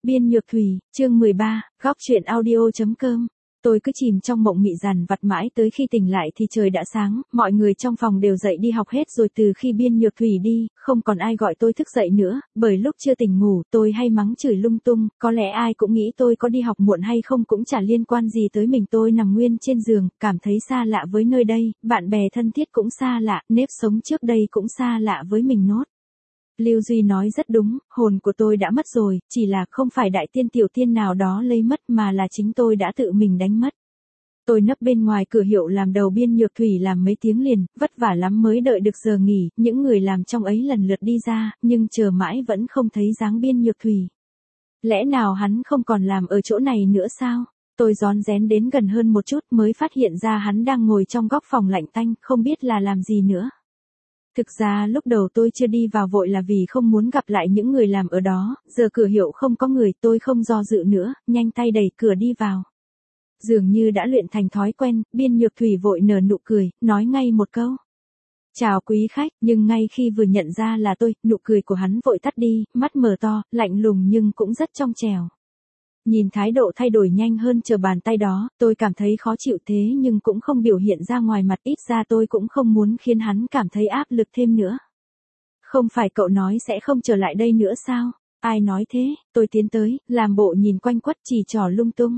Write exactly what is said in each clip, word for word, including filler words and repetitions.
Biên Nhược Thủy, chương mười ba, góc truyện audio.com. Tôi cứ chìm trong mộng mị dằn vặt mãi tới khi tỉnh lại thì trời đã sáng, mọi người trong phòng đều dậy đi học hết rồi. Từ khi Biên Nhược Thủy đi, không còn ai gọi tôi thức dậy nữa, bởi lúc chưa tỉnh ngủ, tôi hay mắng chửi lung tung, có lẽ ai cũng nghĩ tôi có đi học muộn hay không cũng chả liên quan gì tới mình. Tôi nằm nguyên trên giường, cảm thấy xa lạ với nơi đây, bạn bè thân thiết cũng xa lạ, nếp sống trước đây cũng xa lạ với mình nốt. Lưu Duy nói rất đúng, hồn của tôi đã mất rồi, chỉ là không phải đại tiên tiểu tiên nào đó lấy mất mà là chính tôi đã tự mình đánh mất. Tôi nấp bên ngoài cửa hiệu làm đầu Biên Nhược Thủy làm mấy tiếng liền, vất vả lắm mới đợi được giờ nghỉ, những người làm trong ấy lần lượt đi ra, nhưng chờ mãi vẫn không thấy dáng Biên Nhược Thủy. Lẽ nào hắn không còn làm ở chỗ này nữa sao? Tôi rón rén đến gần hơn một chút mới phát hiện ra hắn đang ngồi trong góc phòng lạnh tanh, không biết là làm gì nữa. Thực ra lúc đầu tôi chưa đi vào vội là vì không muốn gặp lại những người làm ở đó, giờ cửa hiệu không có người, tôi không do dự nữa, nhanh tay đẩy cửa đi vào. Dường như đã luyện thành thói quen, Biên Nhược Thủy vội nở nụ cười, nói ngay một câu. Chào quý khách, nhưng ngay khi vừa nhận ra là tôi, nụ cười của hắn vội tắt đi, mắt mở to, lạnh lùng nhưng cũng rất trong trẻo. Nhìn thái độ thay đổi nhanh hơn chờ bàn tay đó, tôi cảm thấy khó chịu thế nhưng cũng không biểu hiện ra ngoài mặt, ít ra tôi cũng không muốn khiến hắn cảm thấy áp lực thêm nữa. Không phải cậu nói sẽ không trở lại đây nữa sao? Ai nói thế? Tôi tiến tới, làm bộ nhìn quanh quất chỉ trỏ lung tung.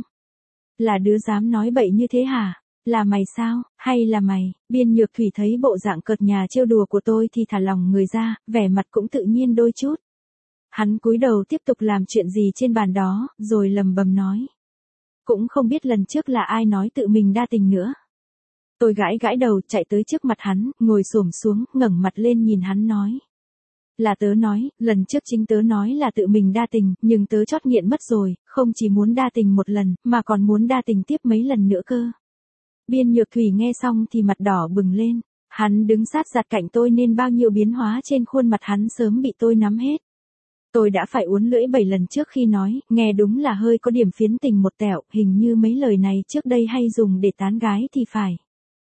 Là đứa dám nói bậy như thế hả? Là mày sao? Hay là mày? Biên Nhược Thủy thấy bộ dạng cợt nhà trêu đùa của tôi thì thả lòng người ra, vẻ mặt cũng tự nhiên đôi chút. Hắn cúi đầu tiếp tục làm chuyện gì trên bàn đó, rồi lầm bầm nói. Cũng không biết lần trước là ai nói tự mình đa tình nữa. Tôi gãi gãi đầu, chạy tới trước mặt hắn, ngồi xổm xuống, ngẩng mặt lên nhìn hắn nói. Là tớ nói, lần trước chính tớ nói là tự mình đa tình, nhưng tớ chót nghiện mất rồi, không chỉ muốn đa tình một lần, mà còn muốn đa tình tiếp mấy lần nữa cơ. Biên Nhược Thủy nghe xong thì mặt đỏ bừng lên, hắn đứng sát giặt cạnh tôi nên bao nhiêu biến hóa trên khuôn mặt hắn sớm bị tôi nắm hết. Tôi đã phải uốn lưỡi bảy lần trước khi nói, nghe đúng là hơi có điểm phiến tình một tẹo, hình như mấy lời này trước đây hay dùng để tán gái thì phải.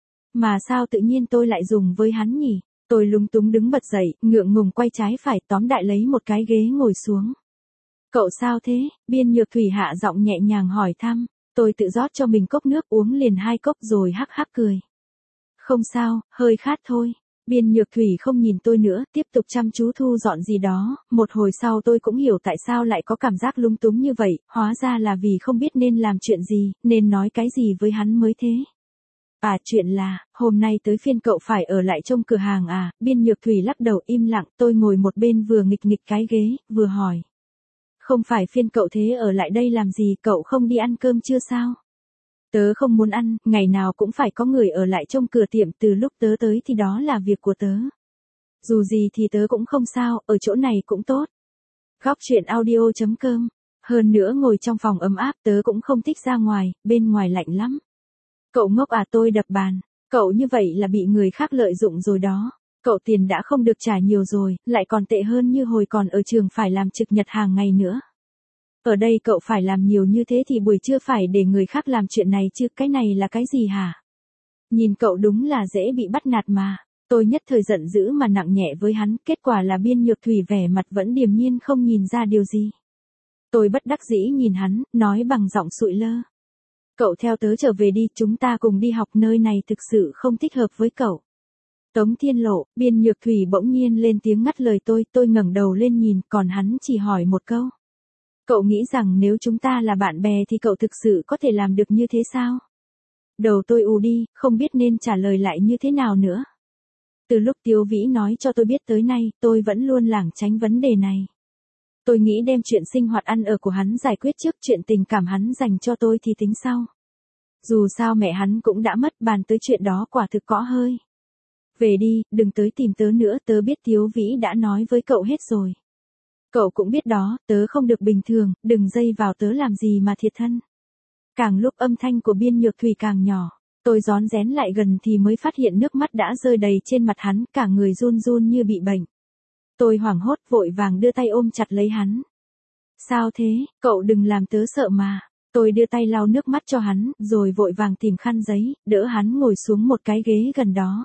Mà sao tự nhiên tôi lại dùng với hắn nhỉ? Tôi lúng túng đứng bật dậy, ngượng ngùng quay trái phải, tóm đại lấy một cái ghế ngồi xuống. Cậu sao thế? Biên Nhược Thủy hạ giọng nhẹ nhàng hỏi thăm. Tôi tự rót cho mình cốc nước uống liền hai cốc rồi hắc hắc cười. Không sao, hơi khát thôi. Biên Nhược Thủy không nhìn tôi nữa, tiếp tục chăm chú thu dọn gì đó, một hồi sau tôi cũng hiểu tại sao lại có cảm giác lung túng như vậy, hóa ra là vì không biết nên làm chuyện gì, nên nói cái gì với hắn mới thế. À chuyện là, hôm nay tới phiên cậu phải ở lại trong cửa hàng à? Biên Nhược Thủy lắc đầu im lặng, tôi ngồi một bên vừa nghịch nghịch cái ghế, vừa hỏi. Không phải phiên cậu thế ở lại đây làm gì, cậu không đi ăn cơm chưa sao? Tớ không muốn ăn, ngày nào cũng phải có người ở lại trong cửa tiệm, từ lúc tớ tới thì đó là việc của tớ. Dù gì thì tớ cũng không sao, ở chỗ này cũng tốt. Góc truyện audio.com. Hơn nữa ngồi trong phòng ấm áp, tớ cũng không thích ra ngoài, bên ngoài lạnh lắm. Cậu ngốc à? Tôi đập bàn. Cậu như vậy là bị người khác lợi dụng rồi đó. Cậu tiền đã không được trả nhiều rồi, lại còn tệ hơn như hồi còn ở trường phải làm trực nhật hàng ngày nữa. Ở đây cậu phải làm nhiều như thế thì buổi trưa phải để người khác làm chuyện này chứ, cái này là cái gì hả? Nhìn cậu đúng là dễ bị bắt nạt mà. Tôi nhất thời giận dữ mà nặng nhẹ với hắn, kết quả là Biên Nhược Thủy vẻ mặt vẫn điềm nhiên không nhìn ra điều gì. Tôi bất đắc dĩ nhìn hắn, nói bằng giọng sụi lơ. Cậu theo tớ trở về đi, chúng ta cùng đi học, nơi này thực sự không thích hợp với cậu. Tống Thiên Lộ. Biên Nhược Thủy bỗng nhiên lên tiếng ngắt lời tôi, tôi ngẩng đầu lên nhìn, còn hắn chỉ hỏi một câu. Cậu nghĩ rằng nếu chúng ta là bạn bè thì cậu thực sự có thể làm được như thế sao? Đầu tôi ù đi, không biết nên trả lời lại như thế nào nữa. Từ lúc Tiếu Vĩ nói cho tôi biết tới nay, tôi vẫn luôn lảng tránh vấn đề này. Tôi nghĩ đem chuyện sinh hoạt ăn ở của hắn giải quyết trước, chuyện tình cảm hắn dành cho tôi thì tính sau. Dù sao mẹ hắn cũng đã mất, bàn tới chuyện đó quả thực có hơi. Về đi, đừng tới tìm tớ nữa, tớ biết Tiếu Vĩ đã nói với cậu hết rồi. Cậu cũng biết đó, tớ không được bình thường, đừng dây vào tớ làm gì mà thiệt thân. Càng lúc âm thanh của Biên Nhược Thủy càng nhỏ, tôi rón rén lại gần thì mới phát hiện nước mắt đã rơi đầy trên mặt hắn, cả người run run như bị bệnh. Tôi hoảng hốt vội vàng đưa tay ôm chặt lấy hắn. Sao thế, cậu đừng làm tớ sợ mà. Tôi đưa tay lau nước mắt cho hắn, rồi vội vàng tìm khăn giấy, đỡ hắn ngồi xuống một cái ghế gần đó.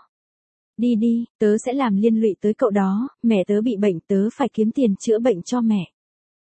Đi đi, tớ sẽ làm liên lụy tới cậu đó, mẹ tớ bị bệnh, tớ phải kiếm tiền chữa bệnh cho mẹ.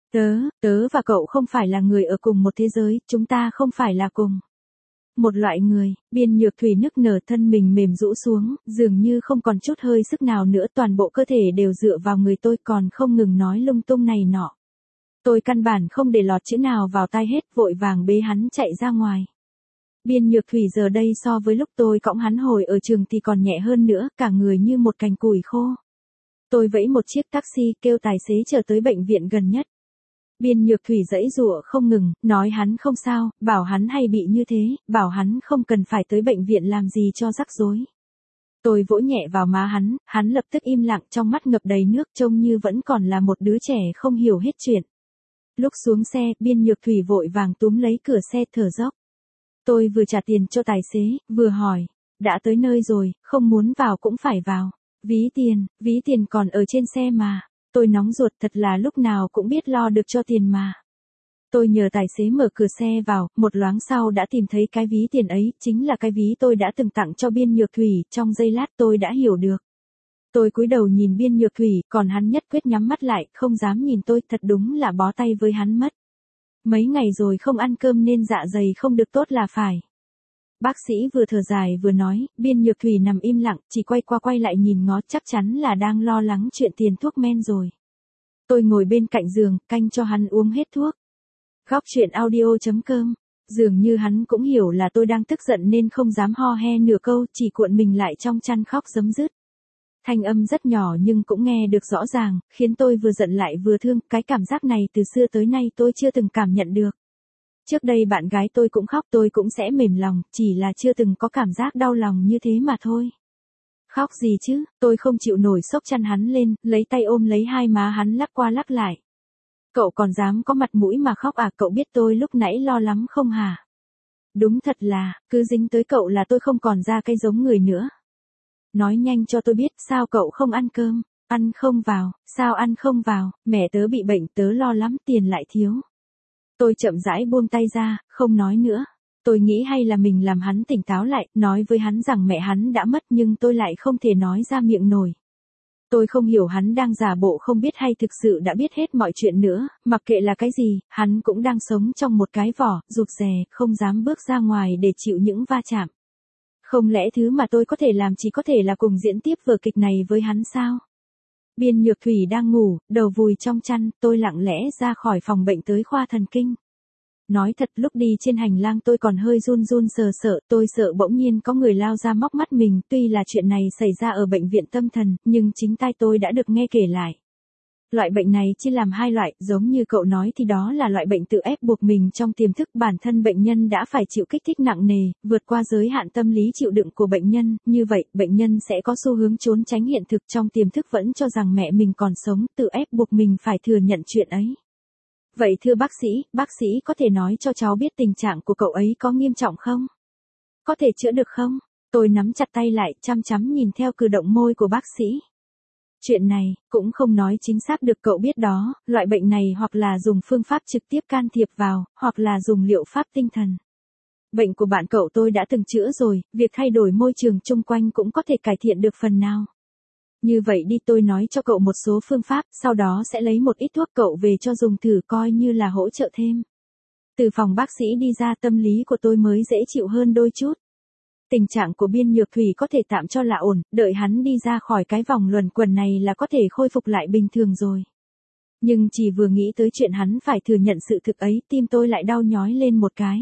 Tớ, tớ và cậu không phải là người ở cùng một thế giới, chúng ta không phải là cùng một loại người. Biên Nhược Thủy nức nở, thân mình mềm rũ xuống, dường như không còn chút hơi sức nào nữa, toàn bộ cơ thể đều dựa vào người tôi, còn không ngừng nói lung tung này nọ. Tôi căn bản không để lọt chữ nào vào tai hết, vội vàng bế hắn chạy ra ngoài. Biên Nhược Thủy giờ đây so với lúc tôi cõng hắn hồi ở trường thì còn nhẹ hơn nữa, cả người như một cành củi khô. Tôi vẫy một chiếc taxi, kêu tài xế chở tới bệnh viện gần nhất. Biên Nhược Thủy giãy giụa không ngừng, nói hắn không sao, bảo hắn hay bị như thế, bảo hắn không cần phải tới bệnh viện làm gì cho rắc rối. Tôi vỗ nhẹ vào má hắn, hắn lập tức im lặng, trong mắt ngập đầy nước, trông như vẫn còn là một đứa trẻ không hiểu hết chuyện. Lúc xuống xe, Biên Nhược Thủy vội vàng túm lấy cửa xe thở dốc. Tôi vừa trả tiền cho tài xế, vừa hỏi, đã tới nơi rồi, không muốn vào cũng phải vào. Ví tiền, ví tiền còn ở trên xe mà. Tôi nóng ruột, thật là lúc nào cũng biết lo được cho tiền mà. Tôi nhờ tài xế mở cửa xe vào, một loáng sau đã tìm thấy cái ví tiền ấy, chính là cái ví tôi đã từng tặng cho Biên Nhược Thủy, trong giây lát tôi đã hiểu được. Tôi cúi đầu nhìn Biên Nhược Thủy, còn hắn nhất quyết nhắm mắt lại, không dám nhìn tôi, thật đúng là bó tay với hắn mất. Mấy ngày rồi không ăn cơm nên dạ dày không được tốt là phải. Bác sĩ vừa thở dài vừa nói, Biên Nhược Thủy nằm im lặng, chỉ quay qua quay lại nhìn ngó, chắc chắn là đang lo lắng chuyện tiền thuốc men rồi. Tôi ngồi bên cạnh giường, canh cho hắn uống hết thuốc. Góc chuyện audio chấm com. Dường như hắn cũng hiểu là tôi đang tức giận nên không dám ho he nửa câu, chỉ cuộn mình lại trong chăn khóc rấm rứt. Thanh âm rất nhỏ nhưng cũng nghe được rõ ràng, khiến tôi vừa giận lại vừa thương, cái cảm giác này từ xưa tới nay tôi chưa từng cảm nhận được. Trước đây bạn gái tôi cũng khóc, tôi cũng sẽ mềm lòng, chỉ là chưa từng có cảm giác đau lòng như thế mà thôi. Khóc gì chứ, tôi không chịu nổi, xốc chăn hắn lên, lấy tay ôm lấy hai má hắn lắc qua lắc lại. Cậu còn dám có mặt mũi mà khóc à, cậu biết tôi lúc nãy lo lắm không hả? Đúng thật là, cứ dính tới cậu là tôi không còn ra cái giống người nữa. Nói nhanh cho tôi biết, sao cậu không ăn cơm? Ăn không vào, sao ăn không vào, mẹ tớ bị bệnh, tớ lo lắm, tiền lại thiếu. Tôi chậm rãi buông tay ra, không nói nữa. Tôi nghĩ hay là mình làm hắn tỉnh táo lại, nói với hắn rằng mẹ hắn đã mất, nhưng tôi lại không thể nói ra miệng nổi. Tôi không hiểu hắn đang giả bộ không biết hay thực sự đã biết hết mọi chuyện nữa, mặc kệ là cái gì, hắn cũng đang sống trong một cái vỏ, rụt rè, không dám bước ra ngoài để chịu những va chạm. Không lẽ thứ mà tôi có thể làm chỉ có thể là cùng diễn tiếp vở kịch này với hắn sao? Biên Nhược Thủy đang ngủ, đầu vùi trong chăn, tôi lặng lẽ ra khỏi phòng bệnh tới khoa thần kinh. Nói thật, lúc đi trên hành lang tôi còn hơi run run sờ sợ, tôi sợ bỗng nhiên có người lao ra móc mắt mình, tuy là chuyện này xảy ra ở bệnh viện tâm thần, nhưng chính tai tôi đã được nghe kể lại. Loại bệnh này chia làm hai loại, giống như cậu nói thì đó là loại bệnh tự ép buộc mình trong tiềm thức, bản thân bệnh nhân đã phải chịu kích thích nặng nề, vượt qua giới hạn tâm lý chịu đựng của bệnh nhân, như vậy, bệnh nhân sẽ có xu hướng trốn tránh hiện thực, trong tiềm thức vẫn cho rằng mẹ mình còn sống, tự ép buộc mình phải thừa nhận chuyện ấy. Vậy thưa bác sĩ, bác sĩ có thể nói cho cháu biết tình trạng của cậu ấy có nghiêm trọng không? Có thể chữa được không? Tôi nắm chặt tay lại, chăm chăm nhìn theo cử động môi của bác sĩ. Chuyện này, cũng không nói chính xác được, cậu biết đó, loại bệnh này hoặc là dùng phương pháp trực tiếp can thiệp vào, hoặc là dùng liệu pháp tinh thần. Bệnh của bạn cậu tôi đã từng chữa rồi, việc thay đổi môi trường chung quanh cũng có thể cải thiện được phần nào. Như vậy đi, tôi nói cho cậu một số phương pháp, sau đó sẽ lấy một ít thuốc cậu về cho dùng thử coi như là hỗ trợ thêm. Từ phòng bác sĩ đi ra, tâm lý của tôi mới dễ chịu hơn đôi chút. Tình trạng của Biên Nhược Thủy có thể tạm cho là ổn, đợi hắn đi ra khỏi cái vòng luẩn quẩn này là có thể khôi phục lại bình thường rồi. Nhưng chỉ vừa nghĩ tới chuyện hắn phải thừa nhận sự thực ấy, tim tôi lại đau nhói lên một cái.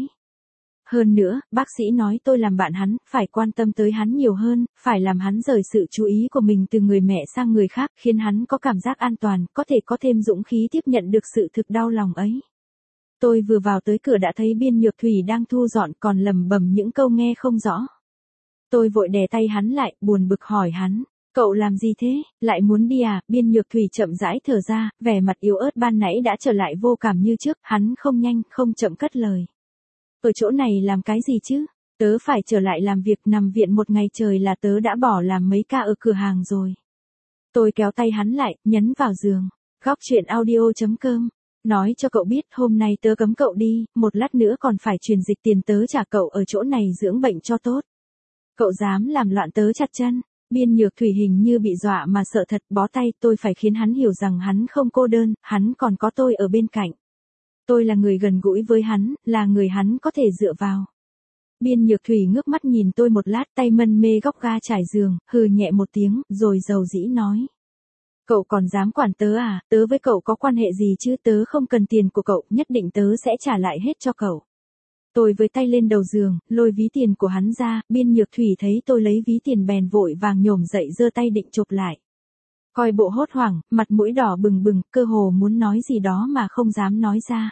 Hơn nữa, bác sĩ nói tôi làm bạn hắn, phải quan tâm tới hắn nhiều hơn, phải làm hắn rời sự chú ý của mình từ người mẹ sang người khác, khiến hắn có cảm giác an toàn, có thể có thêm dũng khí tiếp nhận được sự thực đau lòng ấy. Tôi vừa vào tới cửa đã thấy Biên Nhược Thủy đang thu dọn, còn lẩm bẩm những câu nghe không rõ. Tôi vội đè tay hắn lại, buồn bực hỏi hắn, cậu làm gì thế, lại muốn đi à? Biên Nhược Thủy chậm rãi thở ra, vẻ mặt yếu ớt ban nãy đã trở lại vô cảm như trước, hắn không nhanh, không chậm cất lời. Ở chỗ này làm cái gì chứ? Tớ phải trở lại làm việc, nằm viện một ngày trời là tớ đã bỏ làm mấy ca ở cửa hàng rồi. Tôi kéo tay hắn lại, nhấn vào giường. Góc chuyện audio chấm com. Nói cho cậu biết, hôm nay tớ cấm cậu đi, một lát nữa còn phải truyền dịch tiền tớ trả cậu ở chỗ này dưỡng bệnh cho tốt. Cậu dám làm loạn tớ chặt chân. Biên Nhược Thủy hình như bị dọa mà sợ thật, bó tay, tôi phải khiến hắn hiểu rằng hắn không cô đơn, hắn còn có tôi ở bên cạnh. Tôi là người gần gũi với hắn, là người hắn có thể dựa vào. Biên Nhược Thủy ngước mắt nhìn tôi một lát, tay mân mê góc ga trải giường, hừ nhẹ một tiếng, rồi dầu dĩ nói. Cậu còn dám quản tớ à, tớ với cậu có quan hệ gì chứ, tớ không cần tiền của cậu, nhất định tớ sẽ trả lại hết cho cậu. Tôi với tay lên đầu giường, lôi ví tiền của hắn ra, Biên Nhược Thủy thấy tôi lấy ví tiền bèn vội vàng nhổm dậy giơ tay định chụp lại. Coi bộ hốt hoảng, mặt mũi đỏ bừng bừng, cơ hồ muốn nói gì đó mà không dám nói ra.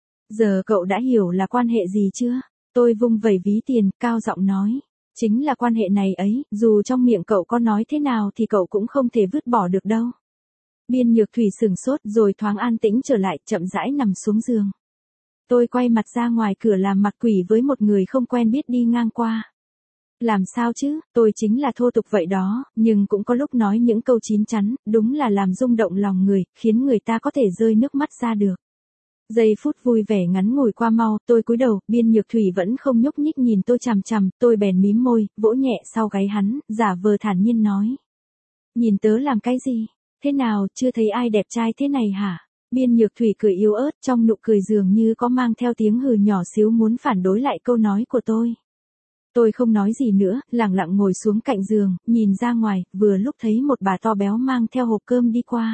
Giờ cậu đã hiểu là quan hệ gì chưa? Tôi vung vẩy ví tiền, cao giọng nói. Chính là quan hệ này ấy, dù trong miệng cậu có nói thế nào thì cậu cũng không thể vứt bỏ được đâu. Biên Nhược Thủy sửng sốt rồi thoáng an tĩnh trở lại, chậm rãi nằm xuống giường. Tôi quay mặt ra ngoài cửa làm mặt quỷ với một người không quen biết đi ngang qua. Làm sao chứ, tôi chính là thô tục vậy đó, nhưng cũng có lúc nói những câu chín chắn, đúng là làm rung động lòng người, khiến người ta có thể rơi nước mắt ra được. Giây phút vui vẻ ngắn ngủi qua mau, tôi cúi đầu, Biên Nhược Thủy vẫn không nhúc nhích nhìn tôi chằm chằm, tôi bèn mím môi, vỗ nhẹ sau gáy hắn, giả vờ thản nhiên nói. Nhìn tớ làm cái gì? Thế nào, chưa thấy ai đẹp trai thế này hả? Biên Nhược Thủy cười yếu ớt, trong nụ cười dường như có mang theo tiếng hừ nhỏ xíu muốn phản đối lại câu nói của tôi. Tôi không nói gì nữa, lặng lặng ngồi xuống cạnh giường, nhìn ra ngoài, vừa lúc thấy một bà to béo mang theo hộp cơm đi qua.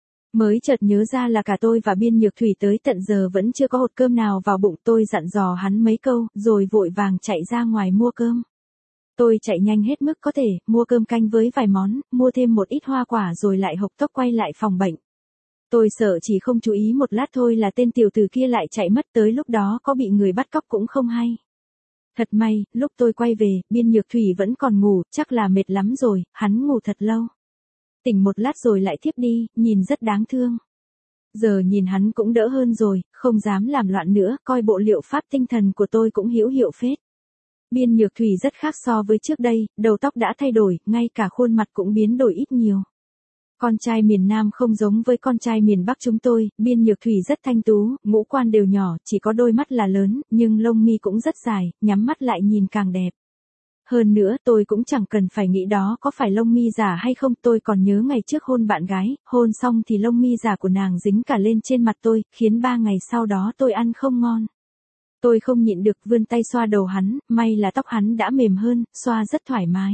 Mới chợt nhớ ra là cả tôi và Biên Nhược Thủy tới tận giờ vẫn chưa có hột cơm nào vào bụng, tôi dặn dò hắn mấy câu, rồi vội vàng chạy ra ngoài mua cơm. Tôi chạy nhanh hết mức có thể, mua cơm canh với vài món, mua thêm một ít hoa quả rồi lại hộc tốc quay lại phòng bệnh. Tôi sợ chỉ không chú ý một lát thôi là tên tiểu tử kia lại chạy mất, tới lúc đó có bị người bắt cóc cũng không hay. Thật may, lúc tôi quay về, Biên Nhược Thủy vẫn còn ngủ, chắc là mệt lắm rồi, hắn ngủ thật lâu. Tỉnh một lát rồi lại thiếp đi, nhìn rất đáng thương. Giờ nhìn hắn cũng đỡ hơn rồi, không dám làm loạn nữa, coi bộ liệu pháp tinh thần của tôi cũng hữu hiệu phết. Biên Nhược Thủy rất khác so với trước đây, đầu tóc đã thay đổi, ngay cả khuôn mặt cũng biến đổi ít nhiều. Con trai miền Nam không giống với con trai miền Bắc chúng tôi, Biên Nhược Thủy rất thanh tú, ngũ quan đều nhỏ, chỉ có đôi mắt là lớn, nhưng lông mi cũng rất dài, nhắm mắt lại nhìn càng đẹp. Hơn nữa tôi cũng chẳng cần phải nghĩ đó có phải lông mi giả hay không, tôi còn nhớ ngày trước hôn bạn gái, hôn xong thì lông mi giả của nàng dính cả lên trên mặt tôi, khiến ba ngày sau đó tôi ăn không ngon. Tôi không nhịn được vươn tay xoa đầu hắn, may là tóc hắn đã mềm hơn, xoa rất thoải mái.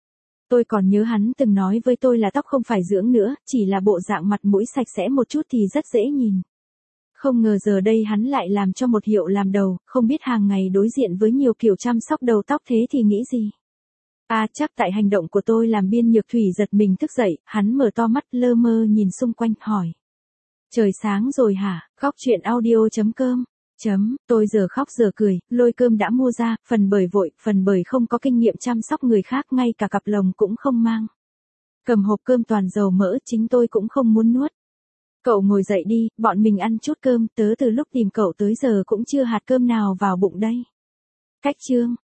Tôi còn nhớ hắn từng nói với tôi là tóc không phải dưỡng nữa, chỉ là bộ dạng mặt mũi sạch sẽ một chút thì rất dễ nhìn. Không ngờ giờ đây hắn lại làm cho một hiệu làm đầu, không biết hàng ngày đối diện với nhiều kiểu chăm sóc đầu tóc thế thì nghĩ gì. À chắc tại hành động của tôi làm Biên Nhược Thủy giật mình thức dậy, hắn mở to mắt lơ mơ nhìn xung quanh, hỏi. Trời sáng rồi hả, Góc Chuyện Audio chấm com. Chấm, tôi giờ khóc giờ cười, lôi cơm đã mua ra, phần bởi vội, phần bởi không có kinh nghiệm chăm sóc người khác, ngay cả cặp lồng cũng không mang. Cầm hộp cơm toàn dầu mỡ, chính tôi cũng không muốn nuốt. Cậu ngồi dậy đi, bọn mình ăn chút cơm, tớ từ lúc tìm cậu tới giờ cũng chưa hạt cơm nào vào bụng đây. Cách chương.